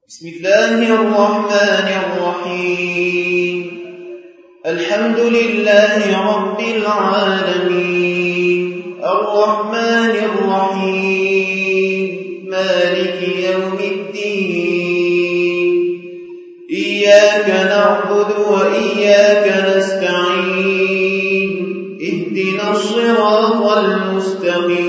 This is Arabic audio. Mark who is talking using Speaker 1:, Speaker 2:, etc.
Speaker 1: بسم الله الرحمن الرحيم. الحمد لله رب العالمين، الرحمن الرحيم، مالك يوم الدين. إياك نعبد وإياك نستعين، اهدنا الصراط المستقيم،